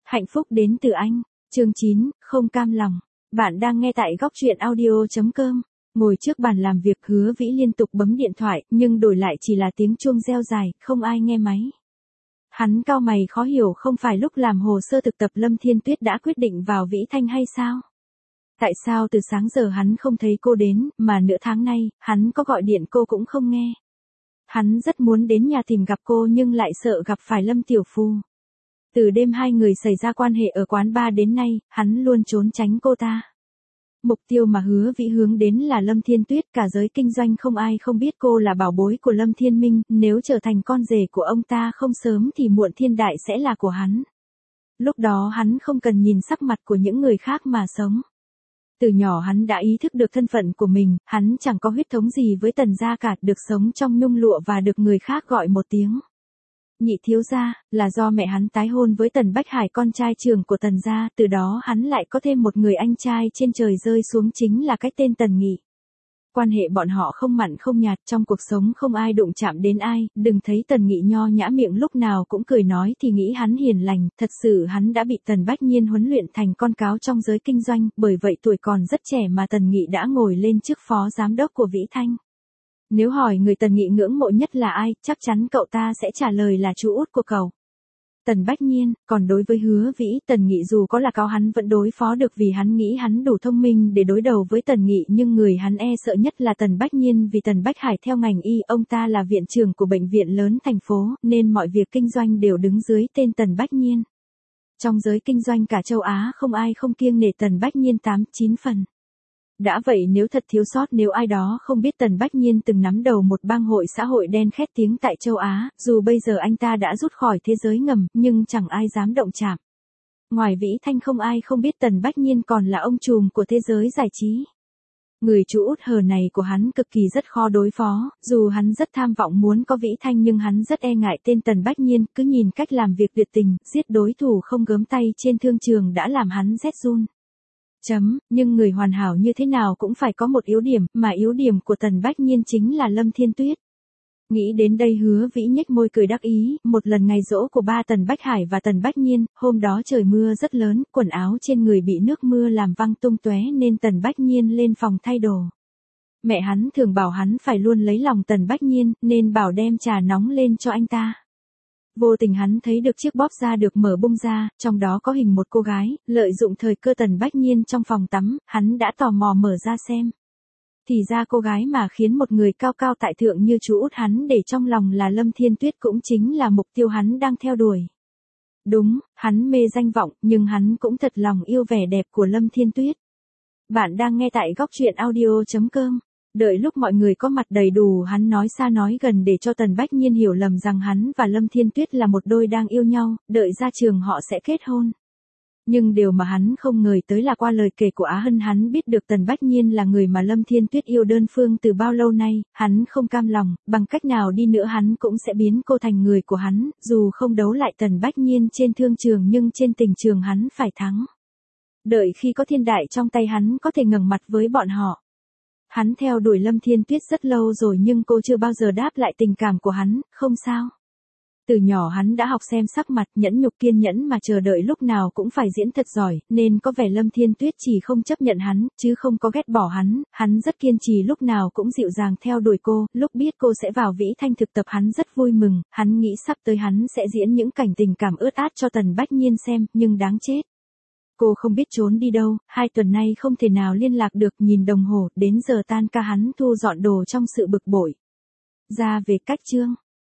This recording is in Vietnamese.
Hạnh phúc đến từ anh. Chương 9, không cam lòng. Bạn đang nghe tại góc truyện audio.com. Ngồi trước bàn làm việc, Hứa Vĩ liên tục bấm điện thoại, nhưng đổi lại chỉ là tiếng chuông reo dài, không ai nghe máy. Hắn cau mày khó hiểu, không phải lúc làm hồ sơ thực tập Lâm Thiên Tuyết đã quyết định vào Vĩ Thanh hay sao? Tại sao từ sáng giờ hắn không thấy cô đến, mà nửa tháng nay, hắn có gọi điện cô cũng không nghe. Hắn rất muốn đến nhà tìm gặp cô nhưng lại sợ gặp phải Lâm Tiểu Phu. Từ đêm hai người xảy ra quan hệ ở quán bar đến nay, hắn luôn trốn tránh cô ta. Mục tiêu mà Hứa Vĩ hướng đến là Lâm Thiên Tuyết, cả giới kinh doanh không ai không biết cô là bảo bối của Lâm Thiên Minh, nếu trở thành con rể của ông ta không sớm thì muộn thiên đại sẽ là của hắn. Lúc đó hắn không cần nhìn sắc mặt của những người khác mà sống. Từ nhỏ hắn đã ý thức được thân phận của mình, hắn chẳng có huyết thống gì với Tần gia cả, được sống trong nhung lụa và được người khác gọi một tiếng nhị thiếu gia, là do mẹ hắn tái hôn với Tần Bách Hải, con trai trưởng của Tần gia, từ đó hắn lại có thêm một người anh trai trên trời rơi xuống, chính là cái tên Tần Nghị. Quan hệ bọn họ không mặn không nhạt, trong cuộc sống không ai đụng chạm đến ai, đừng thấy Tần Nghị nho nhã miệng lúc nào cũng cười nói thì nghĩ hắn hiền lành, thật sự hắn đã bị Tần Bách Nhiên huấn luyện thành con cáo trong giới kinh doanh, bởi vậy tuổi còn rất trẻ mà Tần Nghị đã ngồi lên chức phó giám đốc của Vĩ Thanh. Nếu hỏi người Tần Nghị ngưỡng mộ nhất là ai, chắc chắn cậu ta sẽ trả lời là chú út của cậu, Tần Bách Nhiên. Còn đối với Hứa Vĩ, Tần Nghị dù có là cáo hắn vẫn đối phó được vì hắn nghĩ hắn đủ thông minh để đối đầu với Tần Nghị, nhưng người hắn e sợ nhất là Tần Bách Nhiên, vì Tần Bách Hải theo ngành y, ông ta là viện trưởng của bệnh viện lớn thành phố, nên mọi việc kinh doanh đều đứng dưới tên Tần Bách Nhiên. Trong giới kinh doanh cả châu Á không ai không kiêng nể Tần Bách Nhiên 8-9 phần. Đã vậy nếu thật thiếu sót nếu ai đó không biết Tần Bách Nhiên từng nắm đầu một bang hội xã hội đen khét tiếng tại châu Á, dù bây giờ anh ta đã rút khỏi thế giới ngầm, nhưng chẳng ai dám động chạm. Ngoài Vĩ Thanh không ai không biết Tần Bách Nhiên còn là ông trùm của thế giới giải trí. Người chú út hờ này của hắn cực kỳ rất khó đối phó, dù hắn rất tham vọng muốn có Vĩ Thanh nhưng hắn rất e ngại tên Tần Bách Nhiên, cứ nhìn cách làm việc tuyệt tình, giết đối thủ không gớm tay trên thương trường đã làm hắn rét run. Nhưng người hoàn hảo như thế nào cũng phải có một yếu điểm, mà yếu điểm của Tần Bách Nhiên chính là Lâm Thiên Tuyết. Nghĩ đến đây Hứa Vĩ nhếch môi cười đắc ý, một lần ngày giỗ của ba Tần Bách Hải và Tần Bách Nhiên, hôm đó trời mưa rất lớn, quần áo trên người bị nước mưa làm văng tung tóe nên Tần Bách Nhiên lên phòng thay đồ. Mẹ hắn thường bảo hắn phải luôn lấy lòng Tần Bách Nhiên, nên bảo đem trà nóng lên cho anh ta. Vô tình hắn thấy được chiếc bóp da được mở bung ra, trong đó có hình một cô gái, lợi dụng thời cơ Tần Bách Nhiên trong phòng tắm, hắn đã tò mò mở ra xem. Thì ra cô gái mà khiến một người cao cao tại thượng như chú út hắn để trong lòng là Lâm Thiên Tuyết cũng chính là mục tiêu hắn đang theo đuổi. Đúng, hắn mê danh vọng, nhưng hắn cũng thật lòng yêu vẻ đẹp của Lâm Thiên Tuyết. Bạn đang nghe tại góc truyện audio.com. Đợi lúc mọi người có mặt đầy đủ hắn nói xa nói gần để cho Tần Bách Nhiên hiểu lầm rằng hắn và Lâm Thiên Tuyết là một đôi đang yêu nhau, đợi ra trường họ sẽ kết hôn. Nhưng điều mà hắn không ngờ tới là qua lời kể của Á Hân hắn biết được Tần Bách Nhiên là người mà Lâm Thiên Tuyết yêu đơn phương từ bao lâu nay, hắn không cam lòng, bằng cách nào đi nữa hắn cũng sẽ biến cô thành người của hắn, dù không đấu lại Tần Bách Nhiên trên thương trường nhưng trên tình trường hắn phải thắng. Đợi khi có thiên đại trong tay hắn có thể ngẩng mặt với bọn họ. Hắn theo đuổi Lâm Thiên Tuyết rất lâu rồi nhưng cô chưa bao giờ đáp lại tình cảm của hắn, không sao. Từ nhỏ hắn đã học xem sắc mặt, nhẫn nhục kiên nhẫn mà chờ đợi lúc nào cũng phải diễn thật giỏi, nên có vẻ Lâm Thiên Tuyết chỉ không chấp nhận hắn, chứ không có ghét bỏ hắn rất kiên trì lúc nào cũng dịu dàng theo đuổi cô, lúc biết cô sẽ vào Vĩ Thanh thực tập hắn rất vui mừng, hắn nghĩ sắp tới hắn sẽ diễn những cảnh tình cảm ướt át cho Tần Bách Nhiên xem, nhưng đáng chết. Cô không biết trốn đi đâu, 2 tuần nay không thể nào liên lạc được, nhìn đồng hồ, đến giờ tan ca hắn thu dọn đồ trong sự bực bội. Ra về cách chương.